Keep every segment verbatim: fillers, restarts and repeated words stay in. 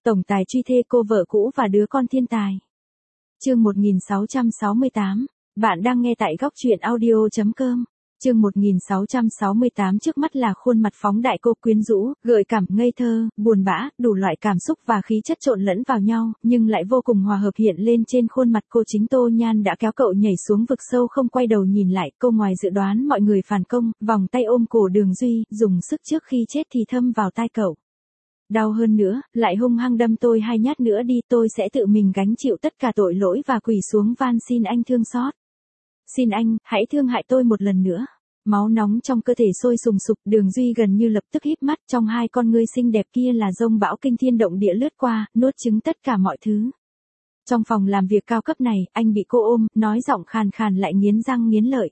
Tổng tài truy thê cô vợ cũ và đứa con thiên tài. Chương một nghìn sáu trăm sáu mươi tám. Bạn đang nghe tại góc truyện audio chấm com. Chương một nghìn sáu trăm sáu mươi tám. Trước mắt là khuôn mặt phóng đại cô quyến rũ, gợi cảm, ngây thơ, buồn bã, đủ loại cảm xúc và khí chất trộn lẫn vào nhau, nhưng lại vô cùng hòa hợp hiện lên trên khuôn mặt cô. Chính Tô Nhan đã kéo cậu nhảy xuống vực sâu không quay đầu nhìn lại. Cô ngoài dự đoán mọi người phản công, vòng tay ôm cổ Đường Duy, dùng sức trước khi chết thì thâm vào tai cậu. Đau hơn nữa, lại hung hăng đâm tôi hai nhát nữa đi, tôi sẽ tự mình gánh chịu tất cả tội lỗi và quỳ xuống van xin anh thương xót. Xin anh, hãy thương hại tôi một lần nữa. Máu nóng trong cơ thể sôi sùng sục, Đường Duy gần như lập tức híp mắt, trong hai con ngươi xinh đẹp kia là dông bão kinh thiên động địa lướt qua, nuốt chửng tất cả mọi thứ. Trong phòng làm việc cao cấp này, anh bị cô ôm, nói giọng khàn khàn lại nghiến răng nghiến lợi.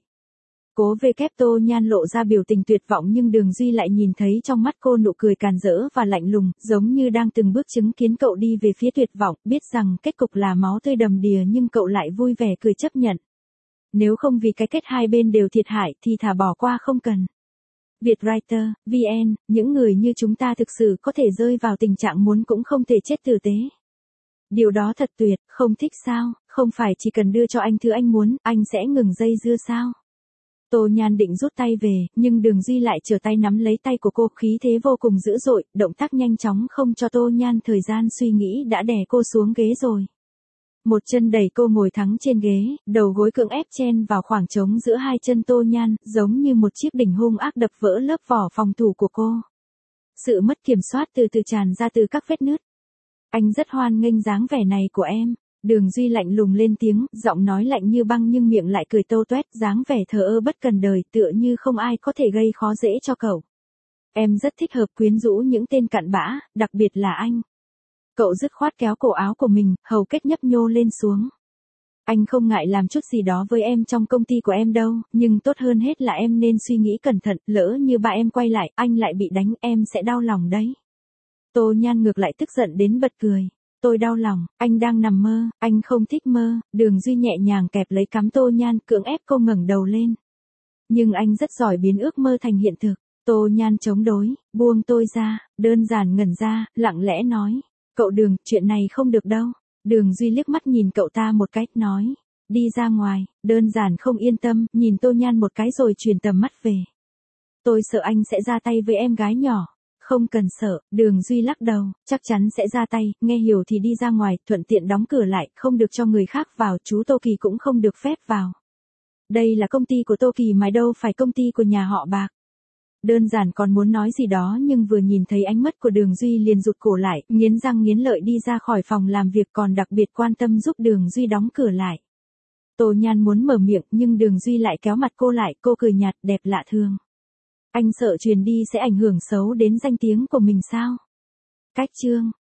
Cố về kép Tô Nhan lộ ra biểu tình tuyệt vọng, nhưng Đường Duy lại nhìn thấy trong mắt cô nụ cười càn rỡ và lạnh lùng, giống như đang từng bước chứng kiến cậu đi về phía tuyệt vọng, biết rằng kết cục là máu tươi đầm đìa nhưng cậu lại vui vẻ cười chấp nhận. Nếu không vì cái kết hai bên đều thiệt hại thì thả bỏ qua không cần. Vietwriter, vê en, những người như chúng ta thực sự có thể rơi vào tình trạng muốn cũng không thể chết tử tế. Điều đó thật tuyệt, không thích sao, không phải chỉ cần đưa cho anh thứ anh muốn, anh sẽ ngừng dây dưa sao? Tô Nhan định rút tay về, nhưng Đường Duy lại trở tay nắm lấy tay của cô, khí thế vô cùng dữ dội, động tác nhanh chóng không cho Tô Nhan thời gian suy nghĩ đã đè cô xuống ghế rồi. Một chân đẩy cô ngồi thẳng trên ghế, đầu gối cưỡng ép chen vào khoảng trống giữa hai chân Tô Nhan, giống như một chiếc đỉnh hung ác đập vỡ lớp vỏ phòng thủ của cô. Sự mất kiểm soát từ từ tràn ra từ các vết nứt. Anh rất hoan nghênh dáng vẻ này của em. Đường Duy lạnh lùng lên tiếng, giọng nói lạnh như băng nhưng miệng lại cười tâu toét, dáng vẻ thờ ơ bất cần đời, tựa như không ai có thể gây khó dễ cho cậu. Em rất thích hợp quyến rũ những tên cặn bã, đặc biệt là anh. Cậu dứt khoát kéo cổ áo của mình, hầu kết nhấp nhô lên xuống. Anh không ngại làm chút gì đó với em trong công ty của em đâu, nhưng tốt hơn hết là em nên suy nghĩ cẩn thận, lỡ như ba em quay lại, anh lại bị đánh, em sẽ đau lòng đấy. Tô Nhan ngược lại tức giận đến bật cười. Tôi đau lòng, anh đang nằm mơ, anh không thích mơ. Đường Duy nhẹ nhàng kẹp lấy cằm Tô Nhan, cưỡng ép cô ngẩng đầu lên. Nhưng anh rất giỏi biến ước mơ thành hiện thực. Tô Nhan chống đối, buông tôi ra, đơn giản ngẩn ra, lặng lẽ nói. Cậu Đường, chuyện này không được đâu. Đường Duy liếc mắt nhìn cậu ta một cách, nói. Đi ra ngoài, đơn giản không yên tâm, nhìn Tô Nhan một cái rồi chuyển tầm mắt về. Tôi sợ anh sẽ ra tay với em gái nhỏ. Không cần sợ, Đường Duy lắc đầu, chắc chắn sẽ ra tay, nghe hiểu thì đi ra ngoài, thuận tiện đóng cửa lại, không được cho người khác vào, chú Tô Kỳ cũng không được phép vào. Đây là công ty của Tô Kỳ mà đâu phải công ty của nhà họ Bạc. Đơn giản còn muốn nói gì đó nhưng vừa nhìn thấy ánh mắt của Đường Duy liền rụt cổ lại, nghiến răng nghiến lợi đi ra khỏi phòng làm việc, còn đặc biệt quan tâm giúp Đường Duy đóng cửa lại. Tô Nhan muốn mở miệng nhưng Đường Duy lại kéo mặt cô lại, cô cười nhạt, đẹp lạ thường. Anh sợ truyền đi sẽ ảnh hưởng xấu đến danh tiếng của mình sao? Cách chương.